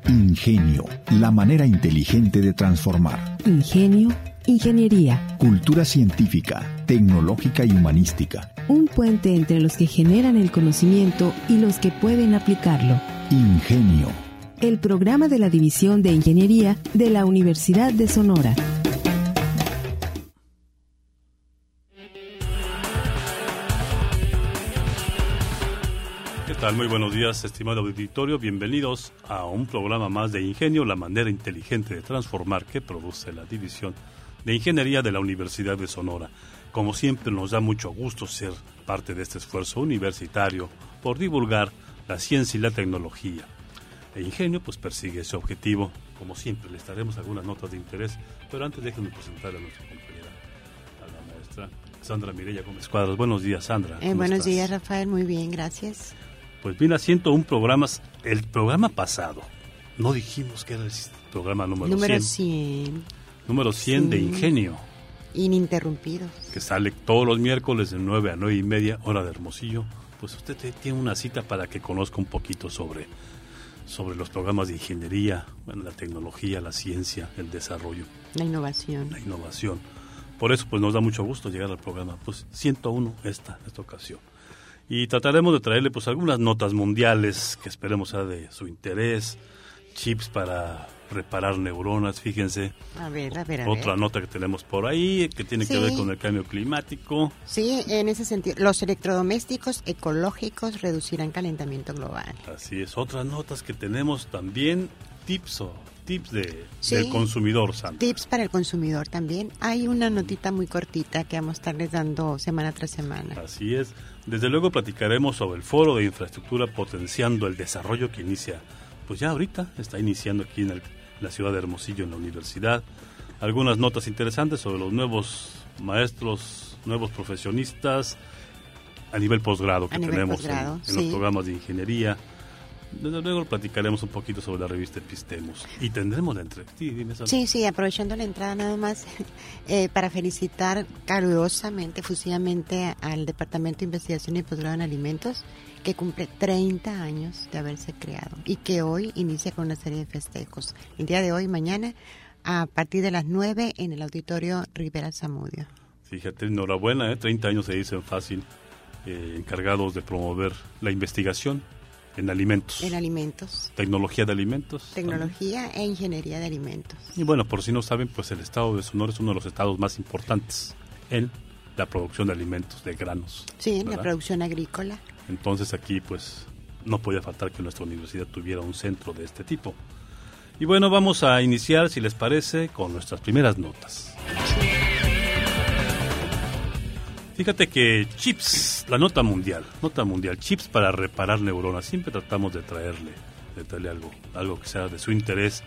Ingenio, la manera inteligente de transformar. Ingenio, ingeniería. Cultura científica, tecnológica y humanística. Un puente entre los que generan el conocimiento y los que pueden aplicarlo. Ingenio. El programa de la División de Ingeniería de la Universidad de Sonora. ¿Qué tal? Muy buenos días, estimado auditorio. Bienvenidos a un programa más de Ingenio, la manera inteligente de transformar que produce la División de Ingeniería de la Universidad de Sonora. Como siempre, nos da mucho gusto ser parte de este esfuerzo universitario por divulgar la ciencia y la tecnología. E Ingenio pues persigue ese objetivo. Como siempre, les daremos algunas notas de interés, pero antes déjenme presentar a nuestra compañera, a la maestra Sandra Mireya Gómez Cuadras. Buenos días, Sandra. Buenos días, Rafael. Muy bien, gracias. Pues bien, 101 programas. El programa pasado, no dijimos que era el programa número 100. Número 100 sí. De Ingenio. Ininterrumpidos. Que sale todos los miércoles de 9 a 9 y media, hora de Hermosillo. Pues usted tiene una cita para que conozca un poquito sobre los programas de ingeniería, bueno, la tecnología, la ciencia, el desarrollo. La innovación. Por eso pues nos da mucho gusto llegar al programa, pues 101 esta ocasión. Y trataremos de traerle pues algunas notas mundiales que esperemos sea de su interés, chips para reparar neuronas, fíjense. A ver. Otra nota que tenemos por ahí que tiene que ver con el cambio climático. Sí, en ese sentido, los electrodomésticos ecológicos reducirán calentamiento global. Así es, otras notas que tenemos también, tips del consumidor, Sandra. Tips para el consumidor también. Hay una notita muy cortita que vamos a estarles dando semana tras semana. Así es. Desde luego platicaremos sobre el Foro de Infraestructura Potenciando el Desarrollo que inicia, pues ya ahorita está iniciando aquí en la ciudad de Hermosillo, en la universidad. Algunas notas interesantes sobre los nuevos maestros, nuevos profesionistas a nivel posgrado que tenemos en los programas de ingeniería. Desde luego platicaremos un poquito sobre la revista Epistemos y tendremos la entrevista. Sí, aprovechando la entrada nada más para felicitar calurosamente, efusivamente al Departamento de Investigación y Posgrado en Alimentos, que cumple 30 años de haberse creado y que hoy inicia con una serie de festejos. El día de hoy, mañana, a partir de las 9 en el Auditorio Rivera Zamudio. Fíjate, enhorabuena, 30 años se dicen fácil, encargados de promover la investigación en alimentos. Tecnología de alimentos. Tecnología e ingeniería de alimentos. Y bueno, por si no saben, pues el estado de Sonora es uno de los estados más importantes en la producción de alimentos, de granos. Sí, en la producción agrícola. Entonces aquí pues no podía faltar que nuestra universidad tuviera un centro de este tipo. Y bueno, vamos a iniciar, si les parece, con nuestras primeras notas. Fíjate que chips, la nota mundial, chips para reparar neuronas. Siempre tratamos de traerle algo que sea de su interés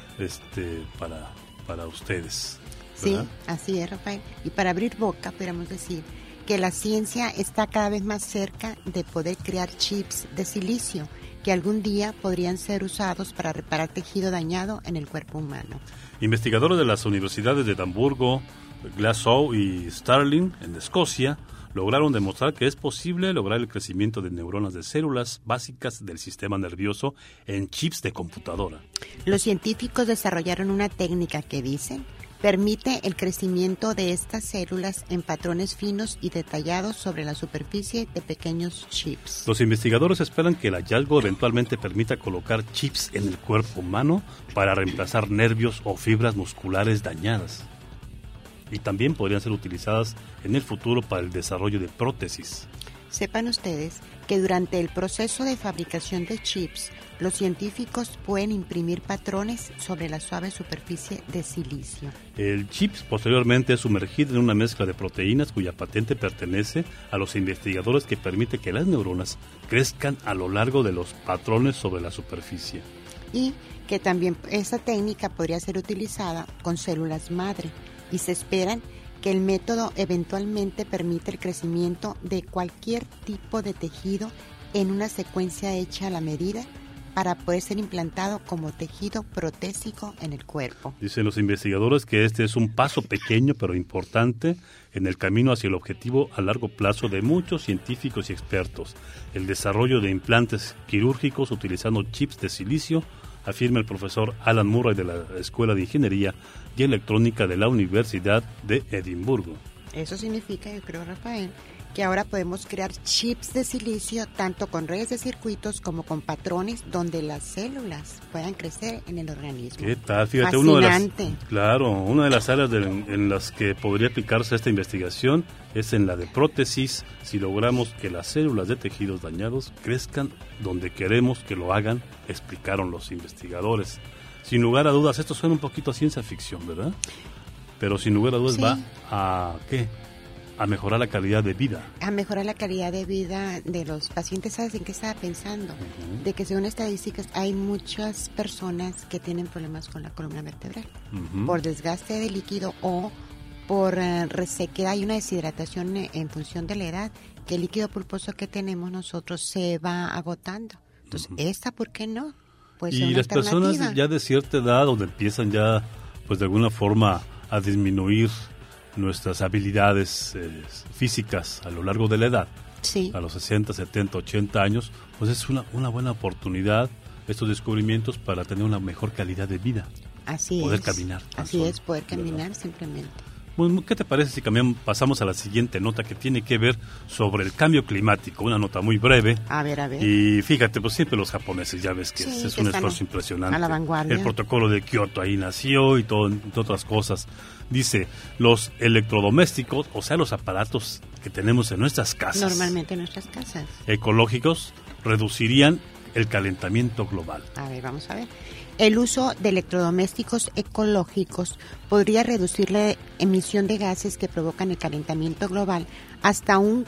para ustedes, ¿verdad? Sí, así es, Rafael. Y para abrir boca, podríamos decir que la ciencia está cada vez más cerca de poder crear chips de silicio que algún día podrían ser usados para reparar tejido dañado en el cuerpo humano. Investigadores de las universidades de Edimburgo, Glasgow y Stirling, en Escocia, lograron demostrar que es posible lograr el crecimiento de neuronas de células básicas del sistema nervioso en chips de computadora. Los científicos desarrollaron una técnica que dicen permite el crecimiento de estas células en patrones finos y detallados sobre la superficie de pequeños chips. Los investigadores esperan que el hallazgo eventualmente permita colocar chips en el cuerpo humano para reemplazar nervios o fibras musculares dañadas. Y también podrían ser utilizadas en el futuro para el desarrollo de prótesis. Sepan ustedes que durante el proceso de fabricación de chips, los científicos pueden imprimir patrones sobre la suave superficie de silicio. El chip posteriormente es sumergido en una mezcla de proteínas cuya patente pertenece a los investigadores que permite que las neuronas crezcan a lo largo de los patrones sobre la superficie. Y que también esta técnica podría ser utilizada con células madre. Y se esperan que el método eventualmente permite el crecimiento de cualquier tipo de tejido en una secuencia hecha a la medida para poder ser implantado como tejido protésico en el cuerpo. Dicen los investigadores que este es un paso pequeño pero importante en el camino hacia el objetivo a largo plazo de muchos científicos y expertos, el desarrollo de implantes quirúrgicos utilizando chips de silicio afirma el profesor Alan Murray de la Escuela de Ingeniería y Electrónica de la Universidad de Edimburgo. Eso significa, yo creo, Rafael, que ahora podemos crear chips de silicio tanto con redes de circuitos como con patrones donde las células puedan crecer en el organismo. ¿Qué tal? Fíjate, fascinante. Una de las áreas en las que podría aplicarse esta investigación es en la de prótesis, si logramos que las células de tejidos dañados crezcan donde queremos que lo hagan, explicaron los investigadores. Sin lugar a dudas, esto suena un poquito a ciencia ficción, ¿verdad? Pero sin lugar a dudas sí. Va a ¿qué? A mejorar la calidad de vida. A mejorar la calidad de vida de los pacientes. ¿Sabes en qué estaba pensando? Uh-huh. De que según estadísticas hay muchas personas que tienen problemas con la columna vertebral. Uh-huh. Por desgaste de líquido o por resequedad y una deshidratación en función de la edad, que el líquido pulposo que tenemos nosotros se va agotando. Entonces, ¿esta por qué no? Pues y las personas ya de cierta edad donde empiezan ya, pues de alguna forma a disminuir nuestras habilidades físicas a lo largo de la edad, sí. A los 60, 70, 80 años, pues es una buena oportunidad estos descubrimientos para tener una mejor calidad de vida. Así poder es. Caminar. Así es, poder caminar, ¿verdad? Simplemente. Bueno, ¿qué te parece si pasamos a la siguiente nota que tiene que ver sobre el cambio climático? Una nota muy breve. A ver. Y fíjate, pues siempre los japoneses, ya ves que sí, es que un esfuerzo impresionante. A la vanguardia. El protocolo de Kioto ahí nació y todo, entre otras cosas. Dice, los electrodomésticos, o sea, los aparatos que tenemos en nuestras casas. Normalmente en nuestras casas. Ecológicos, reducirían el calentamiento global. A ver, vamos a ver. El uso de electrodomésticos ecológicos podría reducir la emisión de gases que provocan el calentamiento global hasta un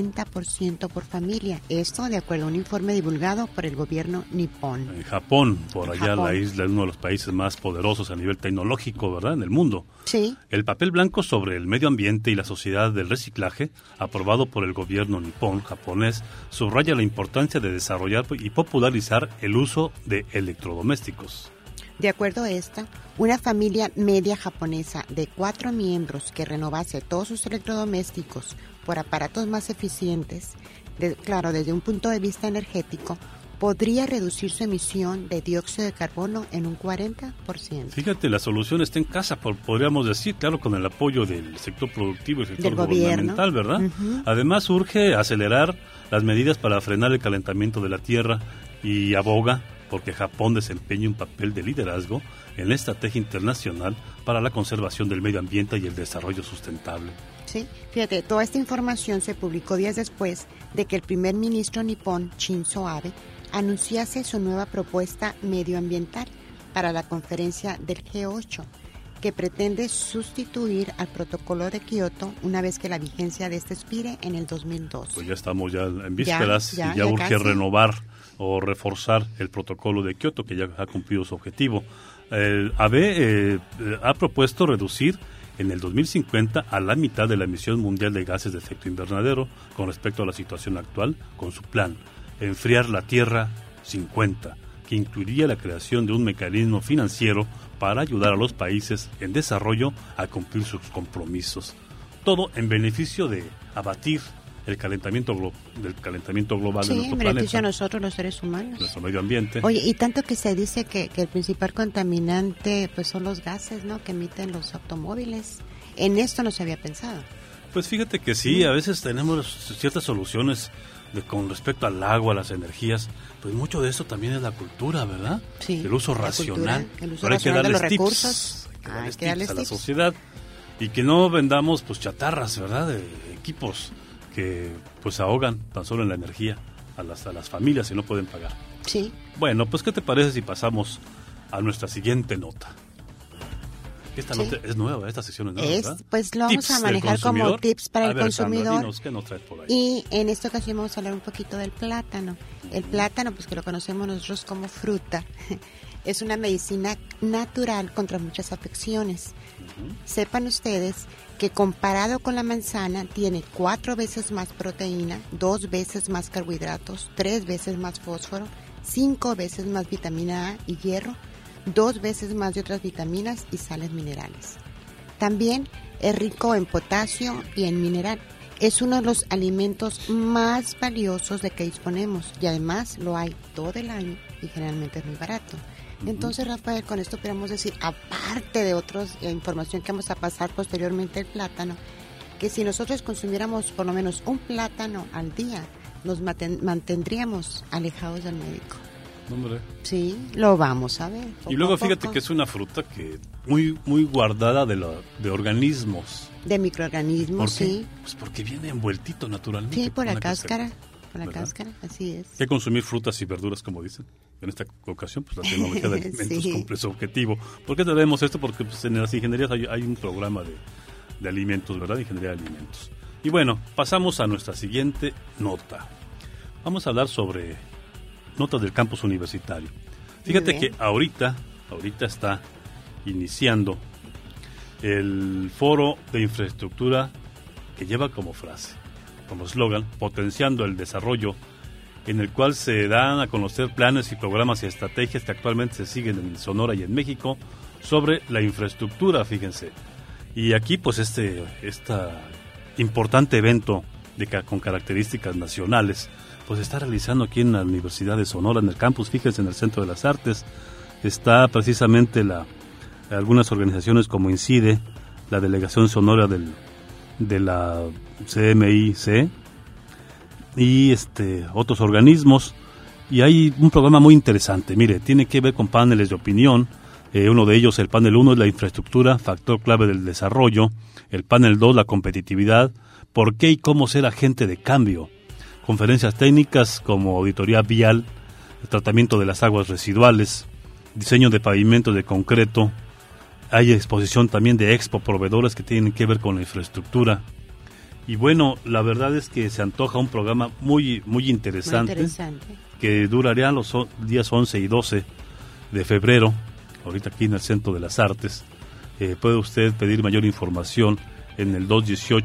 40% por familia. Esto de acuerdo a un informe divulgado por el gobierno nipón. En Japón, por allá Japón. La isla es uno de los países más poderosos a nivel tecnológico, ¿verdad?, en el mundo. Sí. El papel blanco sobre el medio ambiente y la sociedad del reciclaje, aprobado por el gobierno nipón japonés, subraya la importancia de desarrollar y popularizar el uso de electrodomésticos. De acuerdo a esta, una familia media japonesa de 4 miembros que renovase todos sus electrodomésticos por aparatos más eficientes, claro, desde un punto de vista energético, podría reducir su emisión de dióxido de carbono en un 40%. Fíjate, la solución está en casa, podríamos decir, claro, con el apoyo del sector productivo y el sector gubernamental, ¿verdad? Uh-huh. Además, urge acelerar las medidas para frenar el calentamiento de la Tierra y aboga porque Japón desempeña un papel de liderazgo en la estrategia internacional para la conservación del medio ambiente y el desarrollo sustentable. Sí, fíjate, toda esta información se publicó días después de que el primer ministro nipón, Shinzo Abe, anunciase su nueva propuesta medioambiental para la conferencia del G8, que pretende sustituir al protocolo de Kioto una vez que la vigencia de este expire en el 2002. Pues ya estamos ya en vísperas y ya urge casi renovar o reforzar el protocolo de Kioto, que ya ha cumplido su objetivo. Abe ha propuesto reducir en el 2050 a la mitad de la emisión mundial de gases de efecto invernadero con respecto a la situación actual, con su plan Enfriar la Tierra 50, que incluiría la creación de un mecanismo financiero para ayudar a los países en desarrollo a cumplir sus compromisos. Todo en beneficio de abatir el calentamiento global de nuestro planeta. Sí, en beneficio a nosotros los seres humanos. Nuestro medio ambiente. Oye, y tanto que se dice que el principal contaminante pues son los gases, ¿no?, que emiten los automóviles. En esto no se había pensado. Pues fíjate que sí, a veces tenemos ciertas soluciones con respecto al agua, a las energías, pues mucho de eso también es la cultura, ¿verdad? Sí. El uso racional. El uso racional de los recursos. Hay que darles tips a la sociedad y que no vendamos pues chatarras, ¿verdad? De equipos que pues ahogan tan solo en la energía a las familias y no pueden pagar. Sí. Bueno, pues ¿qué te parece si pasamos a nuestra siguiente nota? Esta nota es nueva, esta sección es nueva, ¿verdad? Pues lo vamos a manejar como tips para el consumidor. Sandra, dinos, ¿qué nos traes por ahí? Y en esta ocasión vamos a hablar un poquito del plátano. El plátano, pues que lo conocemos nosotros como fruta, es una medicina natural contra muchas afecciones. Sepan ustedes que comparado con la manzana tiene 4 veces más proteína, 2 veces más carbohidratos, 3 veces más fósforo, 5 veces más vitamina A y hierro, 2 veces más de otras vitaminas y sales minerales. También es rico en potasio y en mineral. Es uno de los alimentos más valiosos de que disponemos y además lo hay todo el año y generalmente es muy barato. Entonces, Rafael, con esto podemos decir, aparte de otras información que vamos a pasar posteriormente el plátano, que si nosotros consumiéramos por lo menos un plátano al día, nos mantendríamos alejados del médico. Hombre. Sí, lo vamos a ver. Y luego fíjate que es una fruta que muy guardada de organismos. De microorganismos, sí. Pues porque viene envueltito naturalmente. Sí, por la cáscara. Por la cáscara, así es. Hay que consumir frutas y verduras, como dicen. En esta ocasión, pues la tecnología de alimentos sí. cumple su objetivo. ¿Por qué tenemos esto? Porque pues, en las ingenierías hay un programa de alimentos, ¿verdad? Ingeniería de alimentos. Y bueno, pasamos a nuestra siguiente nota. Vamos a hablar sobre notas del campus universitario. Fíjate que ahorita está iniciando el foro de infraestructura que lleva como frase, como eslogan, potenciando el desarrollo, en el cual se dan a conocer planes y programas y estrategias que actualmente se siguen en Sonora y en México sobre la infraestructura, fíjense. Y aquí pues este importante evento con características nacionales pues está realizando aquí en la Universidad de Sonora, en el campus, fíjense, en el Centro de las Artes. Está precisamente algunas organizaciones como INCIDE, la Delegación Sonora de la CMIC y otros organismos, y hay un programa muy interesante. Mire, tiene que ver con paneles de opinión. Uno de ellos, el panel 1, es la infraestructura, factor clave del desarrollo. El panel 2, la competitividad, por qué y cómo ser agente de cambio. Conferencias técnicas como auditoría vial, el tratamiento de las aguas residuales, diseño de pavimentos de concreto. Hay exposición también de expo proveedores que tienen que ver con la infraestructura. Y bueno, la verdad es que se antoja un programa muy interesante, que duraría los días 11 y 12 de febrero, ahorita aquí en el Centro de las Artes. Puede usted pedir mayor información en el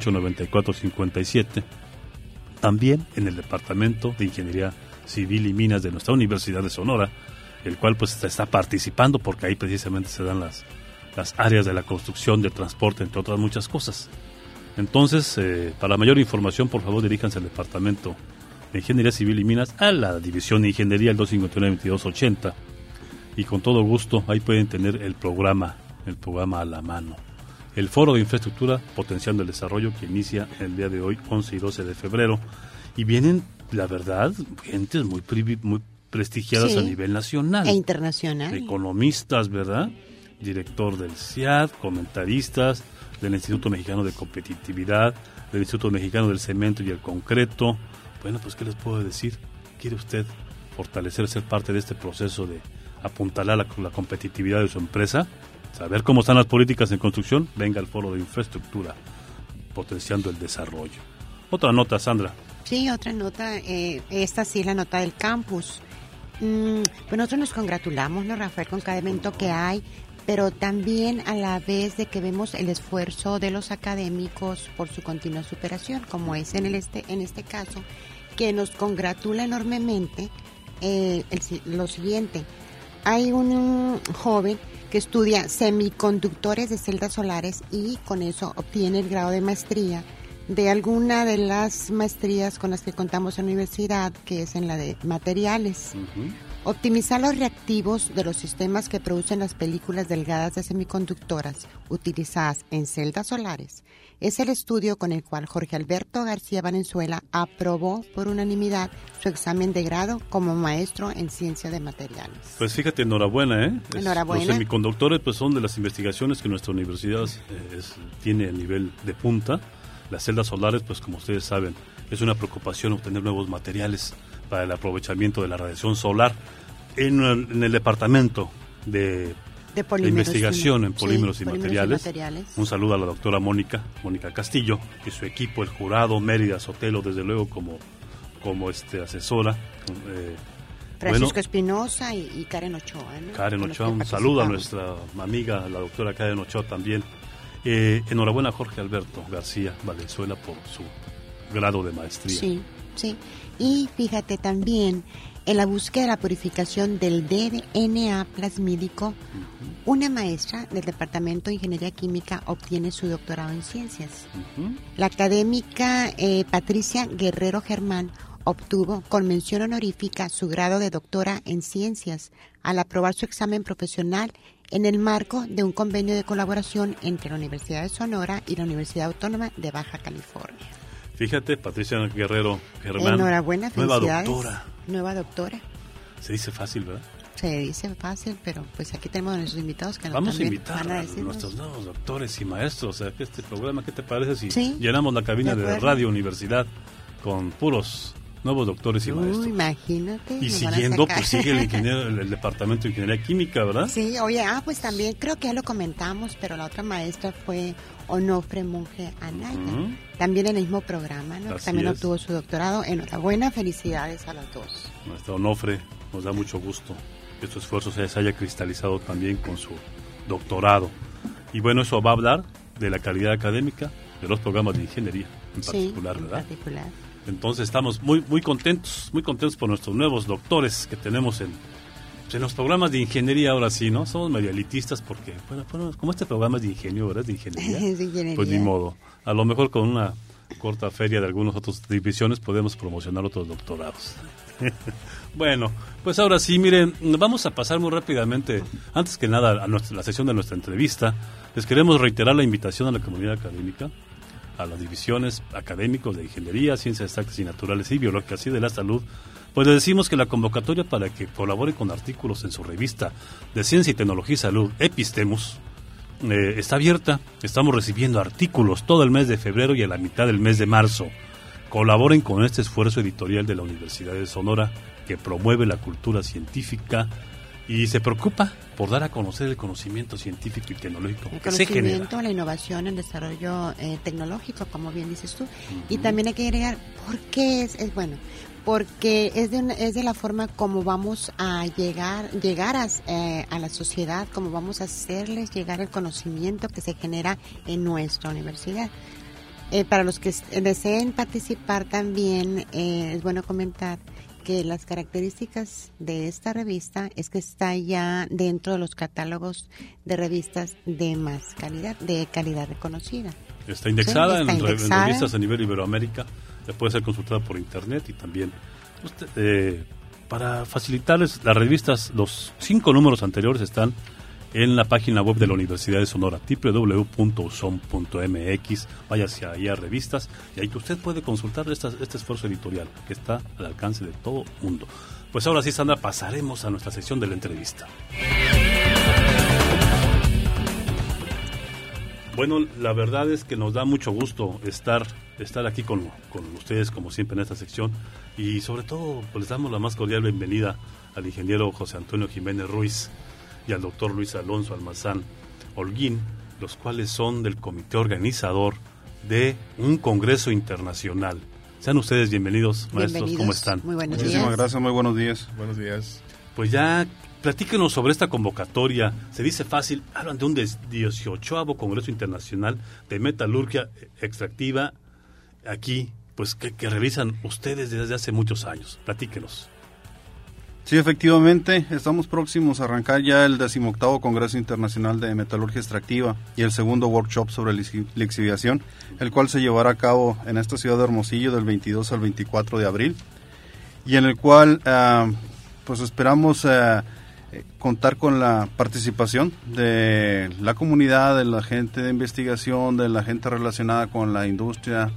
218-9457, también en el Departamento de Ingeniería Civil y Minas de nuestra Universidad de Sonora, el cual pues está participando porque ahí precisamente se dan las áreas de la construcción, del transporte, entre otras muchas cosas. Entonces, para mayor información, por favor, diríjanse al Departamento de Ingeniería Civil y Minas, a la División de Ingeniería, el 259-2280, y con todo gusto ahí pueden tener el programa a la mano. El Foro de Infraestructura Potenciando el Desarrollo, que inicia el día de hoy, 11 y 12 de febrero, y vienen, la verdad, gentes muy prestigiadas a nivel nacional. E internacional. Economistas, ¿verdad? Director del CIAD, comentaristas del Instituto Mexicano de Competitividad, del Instituto Mexicano del Cemento y el Concreto. Bueno, pues, ¿qué les puedo decir? ¿Quiere usted ser parte de este proceso de apuntalar la competitividad de su empresa? Saber cómo están las políticas en construcción, venga al Foro de Infraestructura, potenciando el desarrollo. Otra nota, Sandra. Sí, otra nota, esta sí, la nota del campus. Pues nosotros nos congratulamos, ¿no, Rafael, con cada evento que hay, pero también a la vez de que vemos el esfuerzo de los académicos por su continua superación, como es en este caso, que nos congratula enormemente lo siguiente. Hay un joven que estudia semiconductores de celdas solares y con eso obtiene el grado de maestría de alguna de las maestrías con las que contamos en la universidad, que es en la de materiales. Uh-huh. Optimizar los reactivos de los sistemas que producen las películas delgadas de semiconductoras utilizadas en celdas solares es el estudio con el cual Jorge Alberto García Valenzuela aprobó por unanimidad su examen de grado como maestro en ciencia de materiales. Pues fíjate, enhorabuena, ¿eh? Enhorabuena. Los semiconductores pues son de las investigaciones que nuestra universidad tiene a nivel de punta. Las celdas solares, pues como ustedes saben, es una preocupación obtener nuevos materiales para el aprovechamiento de la radiación solar en el departamento de investigación en polímeros y materiales. Un saludo a la doctora Mónica Castillo y su equipo, el jurado, Mérida Sotelo, desde luego como asesora. Francisco Espinosa y Karen Ochoa, ¿no? Karen Ochoa, un saludo a nuestra amiga, la doctora Karen Ochoa también. Enhorabuena a Jorge Alberto García Valenzuela por su grado de maestría. Sí. Y fíjate también, en la búsqueda de la purificación del DNA plasmídico, una maestra del Departamento de Ingeniería Química obtiene su doctorado en ciencias. La académica Patricia Guerrero Germán obtuvo con mención honorífica su grado de doctora en ciencias al aprobar su examen profesional en el marco de un convenio de colaboración entre la Universidad de Sonora y la Universidad Autónoma de Baja California. Fíjate, Patricia Guerrero Germán. Enhorabuena, felicidades. Nueva doctora. Se dice fácil, ¿verdad? Se dice fácil, pero pues aquí tenemos a nuestros invitados que vamos también a invitar van a nuestros nuevos doctores y maestros a este programa. ¿Qué te parece si sí, llenamos la cabina de Radio Universidad con puros nuevos doctores y maestros? Imagínate. Y siguiendo, pues sigue el departamento de Ingeniería Química, ¿verdad? Sí, oye, pues también creo que ya lo comentamos, pero la otra maestra fue Onofre Monge Anaya, también en el mismo programa, ¿no? Que también obtuvo su doctorado. Enhorabuena, felicidades a los dos. Maestra Onofre, nos da mucho gusto que su esfuerzo se haya cristalizado también con su doctorado. Y bueno, eso va a hablar de la calidad académica de los programas de ingeniería en particular, ¿verdad? Entonces estamos muy contentos por nuestros nuevos doctores que tenemos en los programas de ingeniería. Ahora sí, ¿no? Somos medio elitistas porque, bueno, como este programa es de ingenio, ¿verdad? De ingeniería. Pues ni modo. A lo mejor con una corta feria de algunas otras divisiones podemos promocionar otros doctorados. Bueno, pues ahora sí, miren, vamos a pasar muy rápidamente, antes que nada, a la sesión de nuestra entrevista. Les queremos reiterar la invitación a la comunidad académica, a las divisiones académicos de ingeniería, ciencias exactas y naturales y biológicas y de la salud. Pues les decimos que la convocatoria para que colaboren con artículos en su revista de Ciencia y Tecnología y Salud, Epistemus, está abierta. Estamos recibiendo artículos todo el mes de febrero y a la mitad del mes de marzo. Colaboren con este esfuerzo editorial de la Universidad de Sonora, que promueve la cultura científica y se preocupa por dar a conocer el conocimiento científico y tecnológico que se genera. El conocimiento, la innovación, el desarrollo tecnológico, como bien dices tú. Y también hay que agregar, ¿por qué es bueno? Porque es de la forma como vamos a llegar a la sociedad, como vamos a hacerles llegar el conocimiento que se genera en nuestra universidad. Para los que deseen participar también, es bueno comentar que las características de esta revista es que está ya dentro de los catálogos de revistas de más calidad, de calidad reconocida. Está indexada, en revistas a nivel Iberoamérica, puede ser consultada por internet y también para facilitarles las revistas, los 5 números anteriores están en la página web de la Universidad de Sonora, www.uson.mx. Vaya hacia ahí a revistas y ahí usted puede consultar este esfuerzo editorial que está al alcance de todo el mundo. Pues ahora sí, Sandra, pasaremos a nuestra sección de la entrevista. Bueno, la verdad es que nos da mucho gusto estar aquí con ustedes, como siempre, en esta sección. Y sobre todo, pues les damos la más cordial bienvenida al ingeniero José Antonio Jiménez Ruiz y al doctor Luis Alonso Almazán Holguín, los cuales son del comité organizador de un congreso internacional. Sean ustedes bienvenidos, maestros, ¿cómo están? Muy buenos Muchísimas días. Gracias, muy buenos días. Buenos días. Pues ya, platíquenos sobre esta convocatoria. Se dice fácil, hablan de un 18º Congreso Internacional de Metalurgia Extractiva, aquí, pues que realizan ustedes desde hace muchos años. Platíquenos. Sí, efectivamente, estamos próximos a arrancar ya el 18º Congreso Internacional de Metalurgia Extractiva y el segundo workshop sobre lixiviación, el cual se llevará a cabo en esta ciudad de Hermosillo del 22 al 24 de abril, y en el cual pues esperamos contar con la participación de la comunidad, de la gente de investigación, de la gente relacionada con la industria,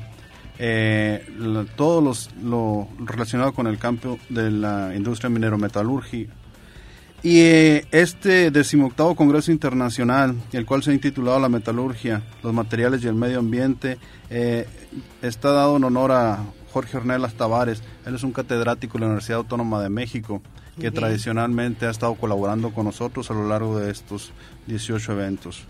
todo lo relacionado con el campo de la industria minero-metalúrgica. Y este 18º Congreso Internacional, el cual se ha intitulado La Metalurgia, los materiales y el medio ambiente, está dado en honor a Jorge Ornelas Tavares. Él es un catedrático de la Universidad Autónoma de México, que tradicionalmente ha estado colaborando con nosotros a lo largo de estos 18 eventos.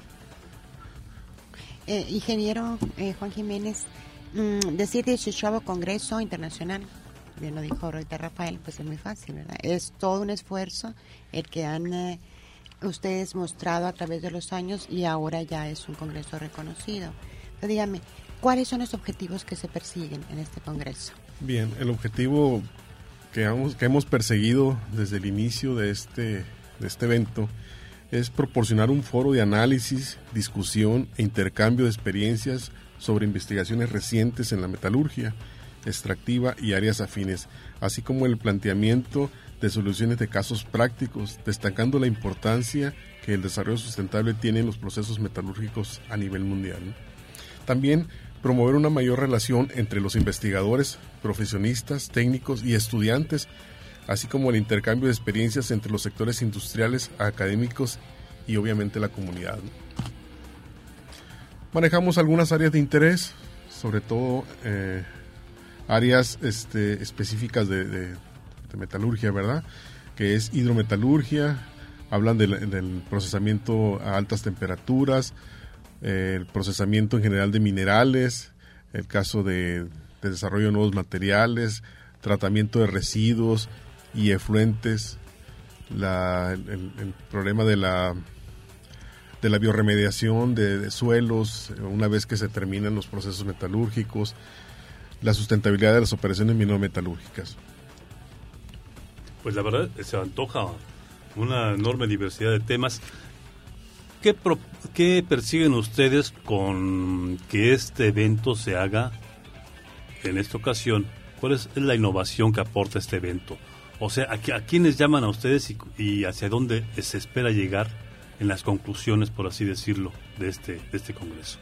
Ingeniero Juan Jiménez, decir 18º Congreso Internacional, bien lo dijo ahorita Rafael, pues es muy fácil, ¿verdad? Es todo un esfuerzo el que han ustedes mostrado a través de los años y ahora ya es un congreso reconocido. Pero dígame, ¿cuáles son los objetivos que se persiguen en este congreso? Bien, el objetivo que hemos perseguido desde el inicio de este evento es proporcionar un foro de análisis, discusión e intercambio de experiencias sobre investigaciones recientes en la metalurgia extractiva y áreas afines, así como el planteamiento de soluciones de casos prácticos, destacando la importancia que el desarrollo sustentable tiene en los procesos metalúrgicos a nivel mundial. También promover una mayor relación entre los investigadores, profesionistas, técnicos y estudiantes, así como el intercambio de experiencias entre los sectores industriales, académicos y obviamente la comunidad. Manejamos algunas áreas de interés, sobre todo áreas específicas de metalurgia, ¿verdad? Que es hidrometalurgia, hablan del procesamiento a altas temperaturas, el procesamiento en general de minerales, el caso de desarrollo de nuevos materiales, tratamiento de residuos y efluentes, el problema de la biorremediación de suelos una vez que se terminan los procesos metalúrgicos, la sustentabilidad de las operaciones minero-metalúrgicas. Pues la verdad se antoja una enorme diversidad de temas. ¿Qué persiguen ustedes con que este evento se haga en esta ocasión? ¿Cuál es la innovación que aporta este evento? O sea, ¿a quiénes llaman a ustedes y hacia dónde se espera llegar en las conclusiones, por así decirlo, de este congreso?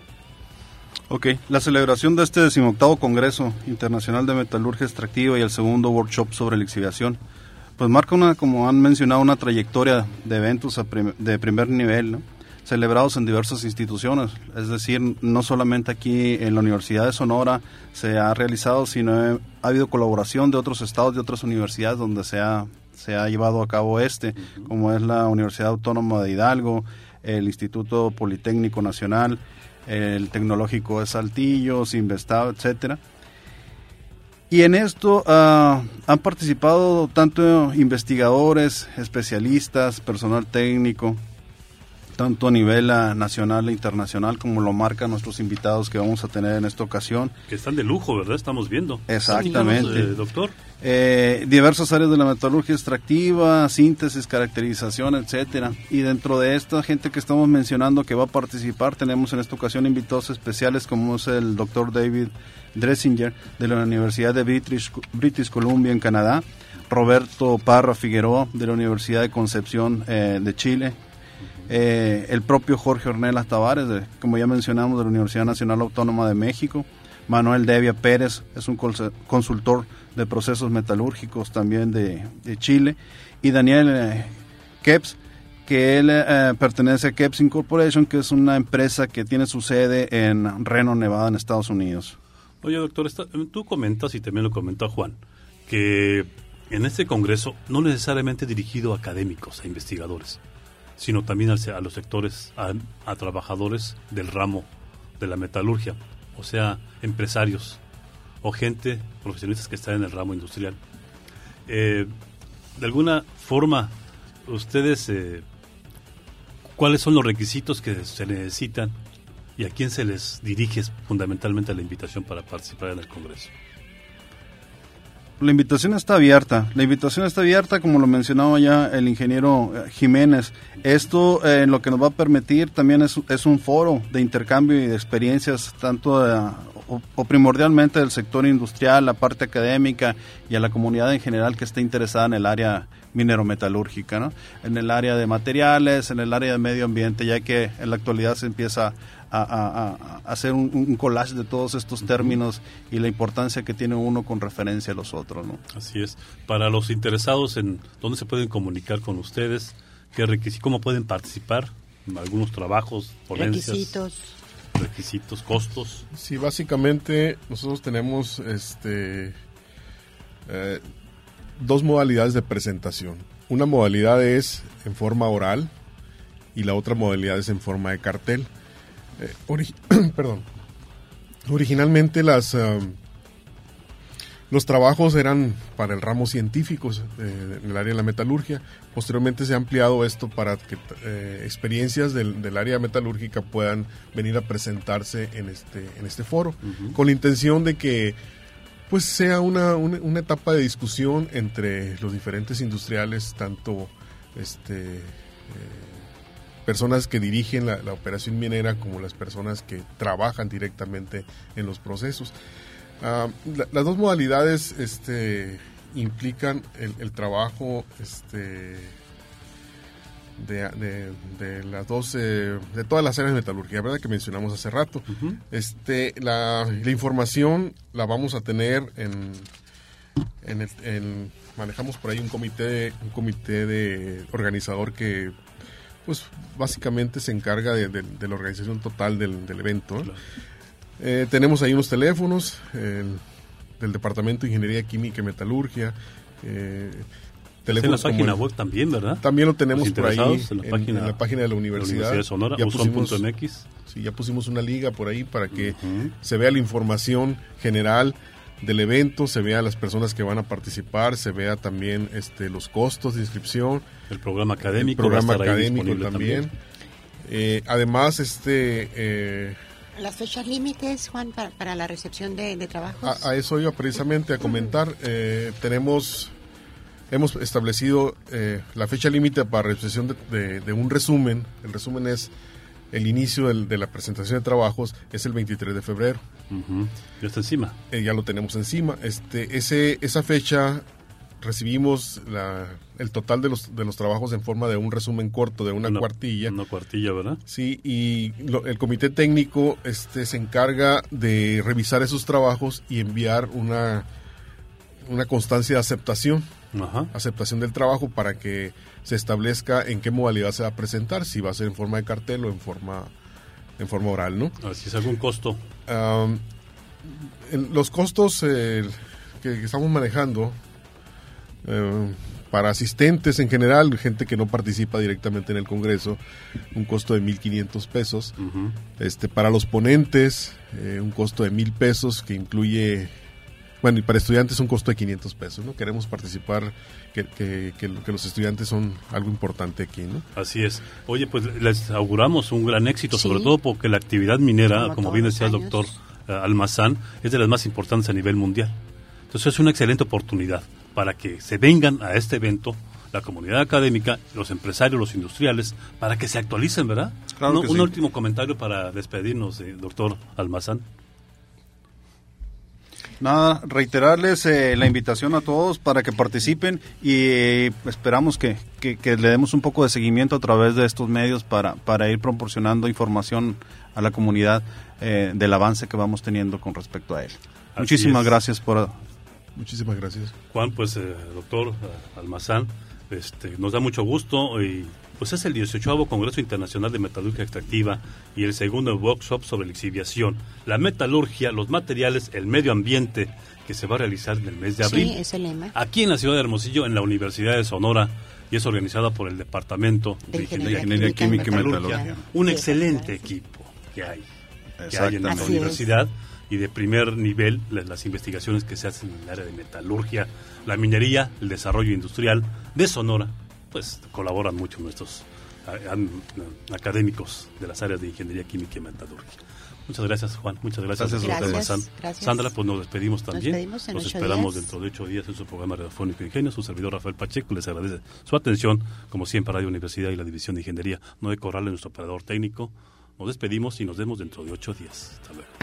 Ok, la celebración de este 18º Congreso Internacional de Metalurgia Extractiva y el segundo workshop sobre lixiviación, pues marca como han mencionado, una trayectoria de eventos de primer nivel, ¿no?, celebrados en diversas instituciones. Es decir, no solamente aquí en la Universidad de Sonora se ha realizado, sino ha habido colaboración de otros estados, de otras universidades donde se ha llevado a cabo como es la Universidad Autónoma de Hidalgo, el Instituto Politécnico Nacional, el Tecnológico de Saltillo, Sinvestado, etcétera. Y en esto han participado tanto investigadores, especialistas, personal técnico, tanto a nivel nacional e internacional, como lo marcan nuestros invitados que vamos a tener en esta ocasión. Que están de lujo, ¿verdad? Estamos viendo. Exactamente. Doctor. Diversas áreas de la metalurgia extractiva, síntesis, caracterización, etcétera. Y dentro de esta gente que estamos mencionando que va a participar, tenemos en esta ocasión invitados especiales como es el doctor David Dressinger de la Universidad de British Columbia en Canadá, Roberto Parra Figueroa de la Universidad de Concepción de Chile, el propio Jorge Ornelas Tavares, como ya mencionamos, de la Universidad Nacional Autónoma de México, Manuel Devia Pérez, es un consultor de procesos metalúrgicos también de Chile, y Daniel Kepps, que él pertenece a Kepps Incorporation, que es una empresa que tiene su sede en Reno, Nevada, en Estados Unidos. Oye, doctor, tú comentas, y también lo comentó Juan, que en este congreso no necesariamente dirigido a académicos, a investigadores, sino también a los sectores, a trabajadores del ramo de la metalurgia, o sea, empresarios o gente, profesionistas que están en el ramo industrial. De alguna forma, ustedes, ¿cuáles son los requisitos que se necesitan y a quién se les dirige fundamentalmente la invitación para participar en el congreso? La invitación está abierta, como lo mencionaba ya el ingeniero Jiménez. Esto lo que nos va a permitir también es un foro de intercambio y de experiencias, tanto o primordialmente del sector industrial, la parte académica y a la comunidad en general que esté interesada en el área minero-metalúrgica, ¿no?, en el área de materiales, en el área de medio ambiente, ya que en la actualidad se empieza a hacer un collage de todos estos términos y la importancia que tiene uno con referencia a los otros, ¿no? Así es. Para los interesados, ¿en dónde se pueden comunicar con ustedes? ¿Qué requisitos? ¿Cómo pueden participar? ¿Algunos trabajos, ponencias? Requisitos, costos. Sí, básicamente nosotros tenemos dos modalidades de presentación. Una modalidad es en forma oral y la otra modalidad es en forma de cartel. Originalmente los trabajos eran para el ramo científico en el área de la metalurgia. Posteriormente se ha ampliado esto para que experiencias del área metalúrgica puedan venir a presentarse en este foro, con la intención de que pues sea una etapa de discusión entre los diferentes industriales, tanto personas que dirigen la operación minera como las personas que trabajan directamente en los procesos. Las dos modalidades implican el trabajo de las dos, de todas las áreas de metalurgia, ¿verdad? Que mencionamos hace rato. Uh-huh. La información la vamos a tener manejamos por ahí un comité de organizador que pues básicamente se encarga de la organización total del evento, ¿no? Claro. Tenemos ahí unos teléfonos del Departamento de Ingeniería Química y Metalurgia, teléfonos en la página web también, ¿verdad? También lo tenemos por ahí en la página de la Universidad de Sonora, ya uson.mx. Sí, ya pusimos una liga por ahí para que se vea la información general del evento, se vea las personas que van a participar, se vea también los costos de inscripción, el programa académico, también. Además, las fechas límites, Juan, para la recepción de trabajos. A eso iba precisamente a comentar. Hemos establecido la fecha límite para recepción de un resumen. El resumen es el inicio de la presentación de trabajos, es el 23 de febrero. Uh-huh. Ya está encima. Ya lo tenemos encima. Esa fecha recibimos el total de los trabajos en forma de un resumen corto, de una cuartilla. Una cuartilla, ¿verdad? Sí, y el comité técnico se encarga de revisar esos trabajos y enviar una constancia de aceptación. Ajá. Aceptación del trabajo para que se establezca en qué modalidad se va a presentar, si va a ser en forma de cartel o en forma oral, ¿no? Así es, ¿algún costo? Los costos que estamos manejando para asistentes en general, gente que no participa directamente en el Congreso, un costo de 1,500 pesos. Uh-huh. Para los ponentes, un costo de 1,000 pesos que incluye... Bueno, y para estudiantes un costo de 500 pesos, ¿no? Queremos participar, que los estudiantes son algo importante aquí, ¿no? Así es. Oye, pues les auguramos un gran éxito, sí, sobre todo porque la actividad minera, como bien decía el doctor Almazán, es de las más importantes a nivel mundial. Entonces es una excelente oportunidad para que se vengan a este evento la comunidad académica, los empresarios, los industriales, para que se actualicen, ¿verdad? Claro que sí. Un último comentario para despedirnos, doctor Almazán. Nada, reiterarles la invitación a todos para que participen y esperamos que le demos un poco de seguimiento a través de estos medios para ir proporcionando información a la comunidad del avance que vamos teniendo con respecto a él. Muchísimas gracias. Muchísimas gracias. Juan, pues doctor Almazán, nos da mucho gusto y pues es el 18º Congreso Internacional de Metalurgia Extractiva y el segundo workshop sobre lixiviación, la metalurgia, los materiales, el medio ambiente, que se va a realizar en el mes de abril. Sí, es el lema. Aquí en la ciudad de Hermosillo, en la Universidad de Sonora, y es organizada por el Departamento de Ingeniería Química y Metalurgia. Un excelente equipo que hay en la universidad y de primer nivel, las investigaciones que se hacen en el área de metalurgia, la minería, el desarrollo industrial de Sonora, pues colaboran mucho nuestros académicos de las áreas de ingeniería química y metalurgia. Muchas gracias, Juan. Muchas gracias. Gracias. Sandra, pues nos despedimos también. Nos esperamos días. Dentro de 8 días en su programa radiofónico Ingenio. Su servidor Rafael Pacheco les agradece su atención, como siempre, Radio Universidad y la División de Ingeniería. Noé Corral, nuestro operador técnico. Nos despedimos y nos vemos dentro de 8 días. Hasta luego.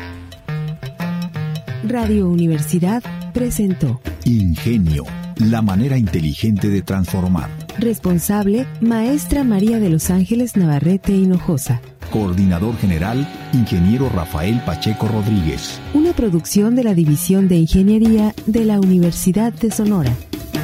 Radio Universidad presentó Ingenio, la manera inteligente de transformar. Responsable, maestra María de los Ángeles Navarrete Hinojosa. Coordinador General, Ingeniero Rafael Pacheco Rodríguez. Una producción de la División de Ingeniería de la Universidad de Sonora.